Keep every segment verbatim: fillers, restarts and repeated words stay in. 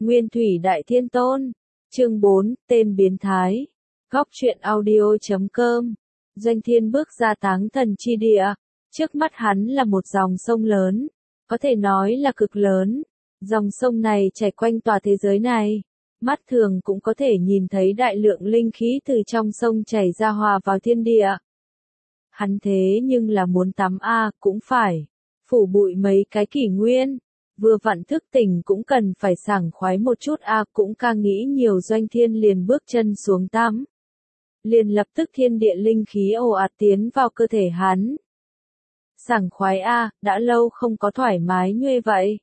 Nguyên thủy đại thiên tôn. Chương bốn, tên biến thái. Góc truyện audio chấm com. Doanh Thiên bước ra táng thần chi địa. Trước mắt hắn là một dòng sông lớn, có thể nói là cực lớn. Dòng sông này chảy quanh tòa thế giới này. Mắt thường cũng có thể nhìn thấy đại lượng linh khí từ trong sông chảy ra hòa vào thiên địa. Hắn thế nhưng là muốn tắm a cũng phải phủ bụi mấy cái kỷ nguyên. Vừa vặn thức tỉnh cũng cần phải sảng khoái một chút a cũng ca nghĩ nhiều. Doanh Thiên liền bước chân xuống tắm. Liền lập tức thiên địa linh khí ồ ạt tiến vào cơ thể hắn. Sảng khoái a, đã lâu không có thoải mái như vậy.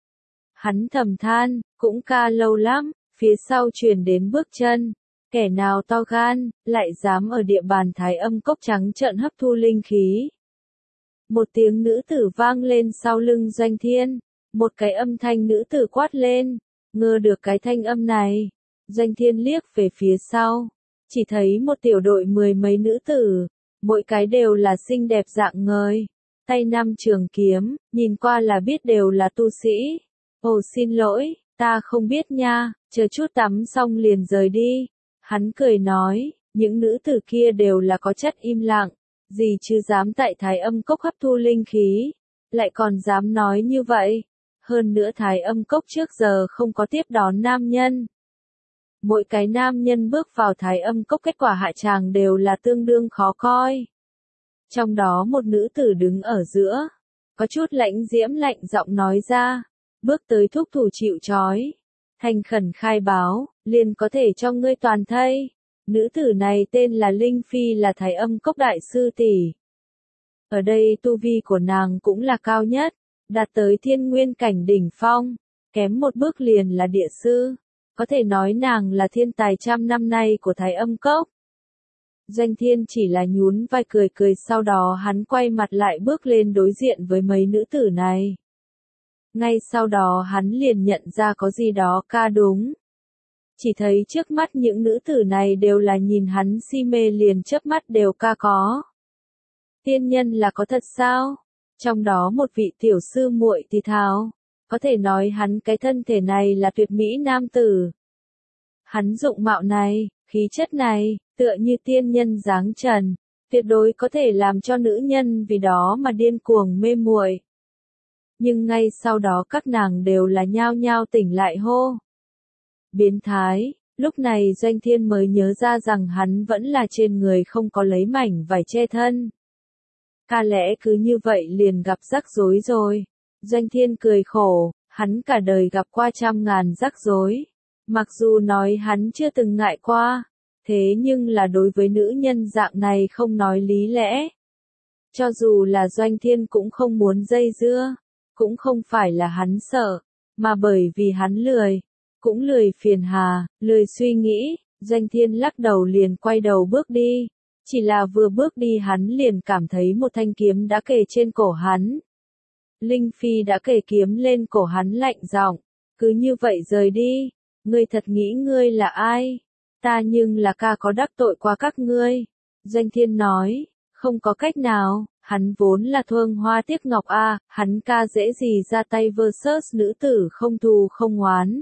Hắn thầm than, cũng ca lâu lắm, phía sau truyền đến bước chân. Kẻ nào to gan, lại dám ở địa bàn Thái Âm Cốc trắng trợn hấp thu linh khí. Một tiếng nữ tử vang lên sau lưng Doanh Thiên. Một cái âm thanh nữ tử quát lên. Ngờ được cái thanh âm này. Doanh Thiên liếc về phía sau. Chỉ thấy một tiểu đội mười mấy nữ tử. Mỗi cái đều là xinh đẹp dạng ngời. Tay năm trường kiếm, nhìn qua là biết đều là tu sĩ. Ồ xin lỗi, ta không biết nha, chờ chút tắm xong liền rời đi. Hắn cười nói, những nữ tử kia đều là có chất im lặng. Gì chứ dám tại Thái Âm Cốc hấp thu linh khí. Lại còn dám nói như vậy. Hơn nữa Thái Âm Cốc trước giờ không có tiếp đón nam nhân. Mỗi cái nam nhân bước vào Thái Âm Cốc kết quả hạ tràng đều là tương đương khó coi. Trong đó một nữ tử đứng ở giữa. Có chút lãnh diễm lạnh giọng nói ra. Bước tới thúc thủ chịu trói. Thành khẩn khai báo, liền có thể cho ngươi toàn thây. Nữ tử này tên là Linh Phi, là Thái Âm Cốc đại sư tỷ. Ở đây tu vi của nàng cũng là cao nhất, đạt tới thiên nguyên cảnh đỉnh phong, kém một bước liền là địa sư. Có thể nói nàng là thiên tài trăm năm nay của Thái Âm Cốc. Doanh Thiên chỉ là nhún vai cười cười, sau đó hắn quay mặt lại bước lên đối diện với mấy nữ tử này. Ngay sau đó hắn liền nhận ra có gì đó ca đúng. Chỉ thấy trước mắt những nữ tử này đều là nhìn hắn si mê, liền chớp mắt đều ca có. Tiên nhân là có thật sao? Trong đó một vị tiểu sư muội thì thào, có thể nói hắn cái thân thể này là tuyệt mỹ nam tử. Hắn dụng mạo này, khí chất này, tựa như tiên nhân dáng trần, tuyệt đối có thể làm cho nữ nhân vì đó mà điên cuồng mê muội. Nhưng ngay sau đó các nàng đều là nhao nhao tỉnh lại hô. Biến thái, lúc này Doanh Thiên mới nhớ ra rằng hắn vẫn là trên người không có lấy mảnh vải che thân. Ca lẽ cứ như vậy liền gặp rắc rối rồi. Doanh Thiên cười khổ, hắn cả đời gặp qua trăm ngàn rắc rối. Mặc dù nói hắn chưa từng ngại qua, thế nhưng là đối với nữ nhân dạng này không nói lý lẽ. Cho dù là Doanh Thiên cũng không muốn dây dưa, cũng không phải là hắn sợ, mà bởi vì hắn lười, cũng lười phiền hà, lười suy nghĩ. Doanh Thiên lắc đầu liền quay đầu bước đi. Chỉ là vừa bước đi hắn liền cảm thấy một thanh kiếm đã kề trên cổ hắn. Linh Phi đã kề kiếm lên cổ hắn lạnh giọng, cứ như vậy rời đi, ngươi thật nghĩ ngươi là ai? Ta nhưng là ca có đắc tội qua các ngươi. Doanh Thiên nói, không có cách nào, hắn vốn là Thương Hoa Tiếc Ngọc a, hắn ca dễ gì ra tay versus nữ tử không thù không oán.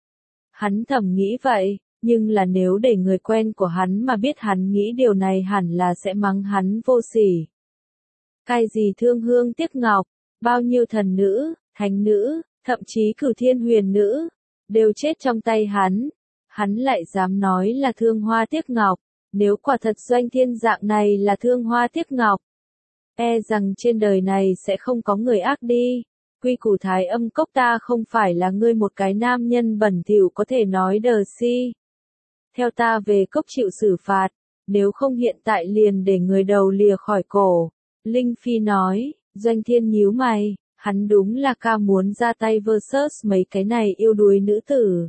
Hắn thầm nghĩ vậy. Nhưng là nếu để người quen của hắn mà biết hắn nghĩ điều này hẳn là sẽ mắng hắn vô sỉ. Cái gì thương hương tiếc ngọc, bao nhiêu thần nữ, thánh nữ, thậm chí cửu thiên huyền nữ, đều chết trong tay hắn. Hắn lại dám nói là thương hoa tiếc ngọc, nếu quả thật Doanh Thiên dạng này là thương hoa tiếc ngọc. E rằng trên đời này sẽ không có người ác đi. Quy củ Thái Âm Cốc ta không phải là ngươi một cái nam nhân bẩn thỉu có thể nói đờ si. Theo ta về cốc chịu xử phạt, nếu không hiện tại liền để người đầu lìa khỏi cổ. Linh Phi nói, Doanh Thiên nhíu mày, hắn đúng là ca muốn ra tay versus mấy cái này yêu đuối nữ tử.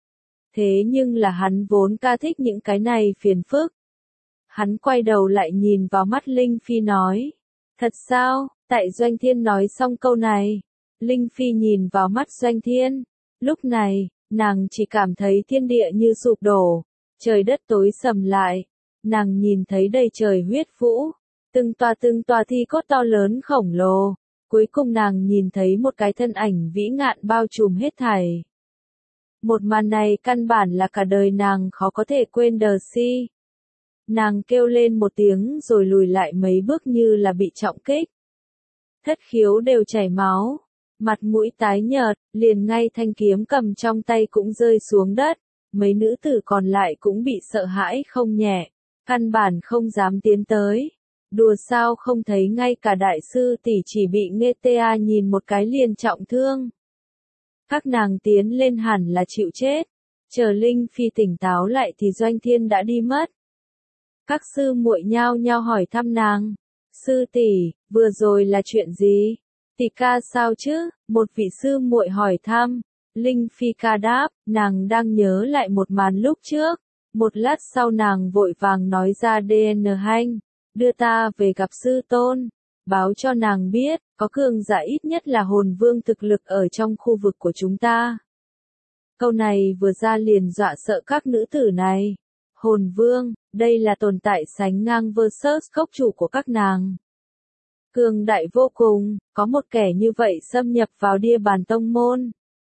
Thế nhưng là hắn vốn ca thích những cái này phiền phức. Hắn quay đầu lại nhìn vào mắt Linh Phi nói, thật sao? Tại Doanh Thiên nói xong câu này, Linh Phi nhìn vào mắt Doanh Thiên, lúc này, nàng chỉ cảm thấy thiên địa như sụp đổ. Trời đất tối sầm lại, nàng nhìn thấy đầy trời huyết vũ, từng tòa từng tòa thi cốt to lớn khổng lồ, cuối cùng nàng nhìn thấy một cái thân ảnh vĩ ngạn bao trùm hết thảy. Một màn này căn bản là cả đời nàng khó có thể quên đờ si. Nàng kêu lên một tiếng rồi lùi lại mấy bước như là bị trọng kích. Thất khiếu đều chảy máu, mặt mũi tái nhợt, liền ngay thanh kiếm cầm trong tay cũng rơi xuống đất. Mấy nữ tử còn lại cũng bị sợ hãi không nhẹ, căn bản không dám tiến tới. Đùa sao không thấy ngay cả đại sư tỷ chỉ bị Nghê Tê A nhìn một cái liền trọng thương. Các nàng tiến lên hẳn là chịu chết. Chờ Linh Phi tỉnh táo lại thì Doanh Thiên đã đi mất. Các sư muội nhao nhao hỏi thăm nàng. Sư tỷ, vừa rồi là chuyện gì? Tỷ ca sao chứ? Một vị sư muội hỏi thăm. Linh Phi ca đáp, nàng đang nhớ lại một màn lúc trước. Một lát sau nàng vội vàng nói ra đê en Hanh, đưa ta về gặp sư tôn. Báo cho nàng biết, có cường giả ít nhất là hồn vương thực lực ở trong khu vực của chúng ta. Câu này vừa ra liền dọa sợ các nữ tử này. Hồn vương, đây là tồn tại sánh ngang versus cốc chủ của các nàng. Cường đại vô cùng, có một kẻ như vậy xâm nhập vào địa bàn tông môn.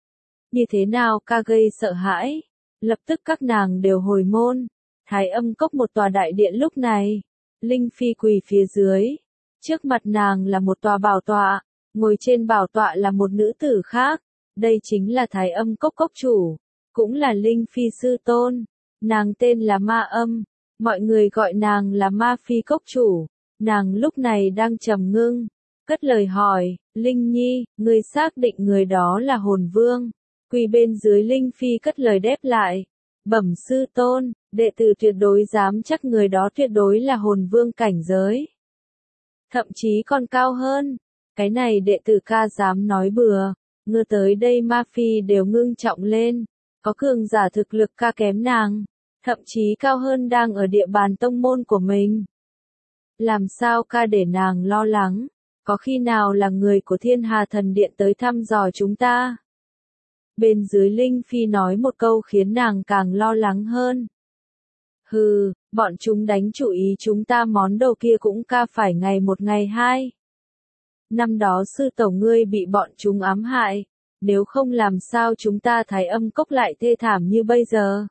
Như thế nào ca gây sợ hãi? Lập tức các nàng đều hồi môn. Thái âm cốc một tòa đại điện lúc này. Linh Phi quỳ phía dưới. Trước mặt nàng là một tòa bảo tọa. Ngồi trên bảo tọa là một nữ tử khác. Đây chính là Thái âm cốc cốc chủ. Cũng là Linh Phi sư tôn. Nàng tên là Ma Âm. Mọi người gọi nàng là Ma Phi cốc chủ. Nàng lúc này đang trầm ngưng. Cất lời hỏi, Linh Nhi, người xác định người đó là hồn vương. Quỳ bên dưới Linh Phi cất lời đáp lại. Bẩm sư tôn, đệ tử tuyệt đối dám chắc người đó tuyệt đối là hồn vương cảnh giới. Thậm chí còn cao hơn. Cái này đệ tử ca dám nói bừa. Ngờ tới đây Ma Phi đều ngưng trọng lên. Có cường giả thực lực ca kém nàng. Thậm chí cao hơn đang ở địa bàn tông môn của mình. Làm sao ca để nàng lo lắng? Có khi nào là người của Thiên Hà Thần Điện tới thăm dò chúng ta? Bên dưới Linh Phi nói một câu khiến nàng càng lo lắng hơn. Hừ, bọn chúng đánh chủ ý chúng ta món đồ kia cũng ca phải ngày một ngày hai. Năm đó sư tổ ngươi bị bọn chúng ám hại, nếu không làm sao chúng ta Thái âm cốc lại thê thảm như bây giờ.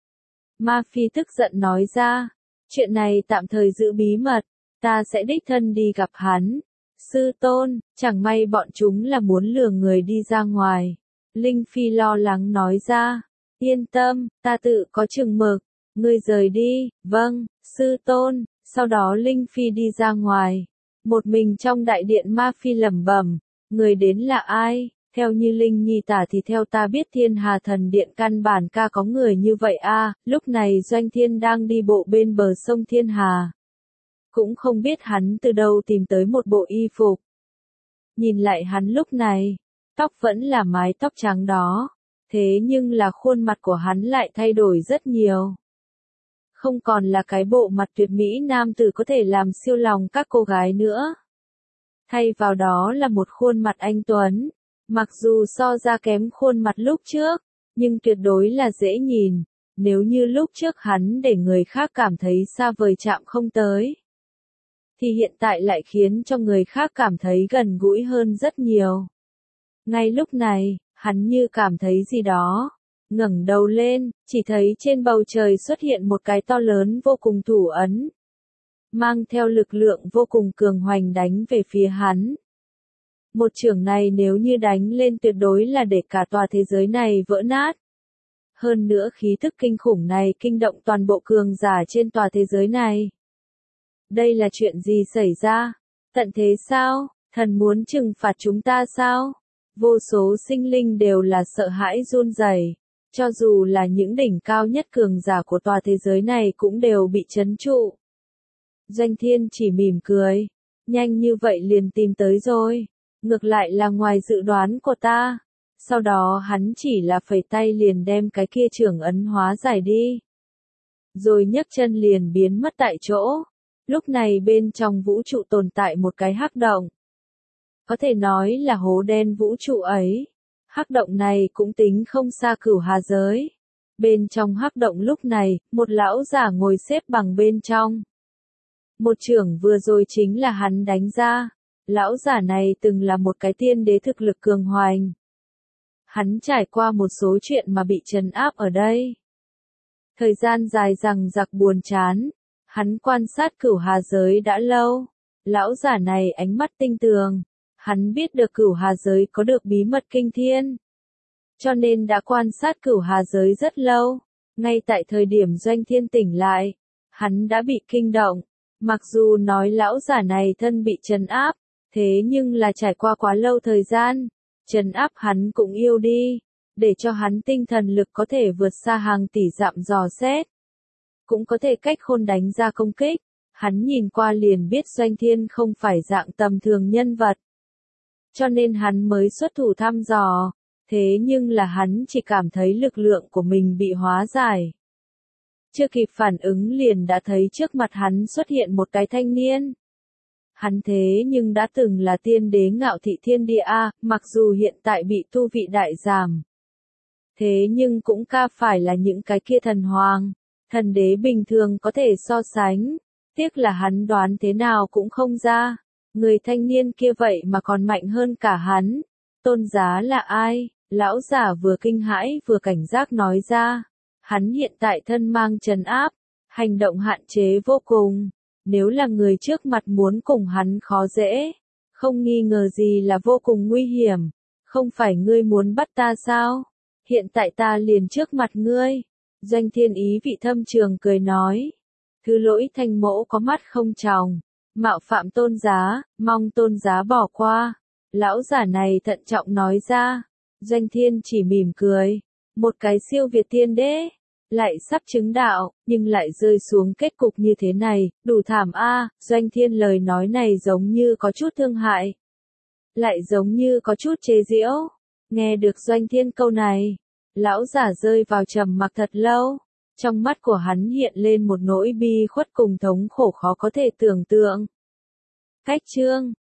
Ma Phi tức giận nói ra, chuyện này tạm thời giữ bí mật, ta sẽ đích thân đi gặp hắn. Sư tôn, chẳng may bọn chúng là muốn lừa người đi ra ngoài. Linh Phi lo lắng nói ra, yên tâm, ta tự có chừng mực, ngươi rời đi, vâng, sư tôn. Sau đó Linh Phi đi ra ngoài, một mình trong đại điện Ma Phi lẩm bẩm, người đến là ai? Theo như Linh Nhi tả thì theo ta biết Thiên Hà Thần Điện căn bản ca có người như vậy a. À, lúc này Doanh Thiên đang đi bộ bên bờ sông Thiên Hà. Cũng không biết hắn từ đâu tìm tới một bộ y phục. Nhìn lại hắn lúc này, tóc vẫn là mái tóc trắng đó, thế nhưng là khuôn mặt của hắn lại thay đổi rất nhiều. Không còn là cái bộ mặt tuyệt mỹ nam tử có thể làm siêu lòng các cô gái nữa. Thay vào đó là một khuôn mặt anh tuấn. Mặc dù so ra kém khuôn mặt lúc trước, nhưng tuyệt đối là dễ nhìn. Nếu như lúc trước hắn để người khác cảm thấy xa vời chạm không tới, thì hiện tại lại khiến cho người khác cảm thấy gần gũi hơn rất nhiều. Ngay lúc này, hắn như cảm thấy gì đó. Ngẩng đầu lên, chỉ thấy trên bầu trời xuất hiện một cái to lớn vô cùng thủ ấn. Mang theo lực lượng vô cùng cường hoành đánh về phía hắn. Một chưởng này nếu như đánh lên tuyệt đối là để cả tòa thế giới này vỡ nát. Hơn nữa khí thức kinh khủng này kinh động toàn bộ cường giả trên tòa thế giới này. Đây là chuyện gì xảy ra? Tận thế sao? Thần muốn trừng phạt chúng ta sao? Vô số sinh linh đều là sợ hãi run rẩy. Cho dù là những đỉnh cao nhất cường giả của tòa thế giới này cũng đều bị trấn trụ. Doanh Thiên chỉ mỉm cười. Nhanh như vậy liền tìm tới rồi. Ngược lại là ngoài dự đoán của ta. Sau đó hắn chỉ là phẩy tay liền đem cái kia trưởng ấn hóa giải đi. Rồi nhấc chân liền biến mất tại chỗ. Lúc này bên trong vũ trụ tồn tại một cái hắc động. Có thể nói là hố đen vũ trụ ấy. Hắc động này cũng tính không xa Cửu Hà giới. Bên trong hắc động lúc này, một lão giả ngồi xếp bằng bên trong. Một chưởng vừa rồi chính là hắn đánh ra. Lão giả này từng là một cái tiên đế thực lực cường hoành. Hắn trải qua một số chuyện mà bị trấn áp ở đây. Thời gian dài dằng dặc buồn chán, hắn quan sát Cửu Hà giới đã lâu. Lão giả này ánh mắt tinh tường, hắn biết được Cửu Hà giới có được bí mật kinh thiên. Cho nên đã quan sát Cửu Hà giới rất lâu. Ngay tại thời điểm Doanh Thiên tỉnh lại, hắn đã bị kinh động. Mặc dù nói lão giả này thân bị trấn áp, thế nhưng là trải qua quá lâu thời gian, trấn áp hắn cũng yêu đi, để cho hắn tinh thần lực có thể vượt xa hàng tỷ dặm dò xét. Cũng có thể cách khôn đánh ra công kích, hắn nhìn qua liền biết Doanh Thiên không phải dạng tầm thường nhân vật. Cho nên hắn mới xuất thủ thăm dò, thế nhưng là hắn chỉ cảm thấy lực lượng của mình bị hóa giải. Chưa kịp phản ứng liền đã thấy trước mặt hắn xuất hiện một cái thanh niên. Hắn thế nhưng đã từng là tiên đế ngạo thị thiên địa A, mặc dù hiện tại bị tu vị đại giảm. Thế nhưng cũng ca phải là những cái kia thần hoàng, thần đế bình thường có thể so sánh. Tiếc là hắn đoán thế nào cũng không ra. Người thanh niên kia vậy mà còn mạnh hơn cả hắn. Tôn Giá là ai? Lão giả vừa kinh hãi vừa cảnh giác nói ra. Hắn hiện tại thân mang trấn áp, hành động hạn chế vô cùng. Nếu là người trước mặt muốn cùng hắn khó dễ, không nghi ngờ gì là vô cùng nguy hiểm. Không phải ngươi muốn bắt ta sao? Hiện tại ta liền trước mặt ngươi. Doanh Thiên ý vị thâm trường cười nói. Thứ lỗi Thanh Mỗ có mắt không tròng, mạo phạm Tôn Giá, mong Tôn Giá bỏ qua. Lão giả này thận trọng nói ra. Doanh Thiên chỉ mỉm cười. Một cái siêu việt tiên đế, lại sắp chứng đạo, nhưng lại rơi xuống kết cục như thế này, đủ thảm a. Doanh Thiên lời nói này giống như có chút thương hại, lại giống như có chút chế giễu. Nghe được Doanh Thiên câu này, lão giả rơi vào trầm mặc thật lâu. Trong mắt của hắn hiện lên một nỗi bi khuất cùng thống khổ khó có thể tưởng tượng. Cách chương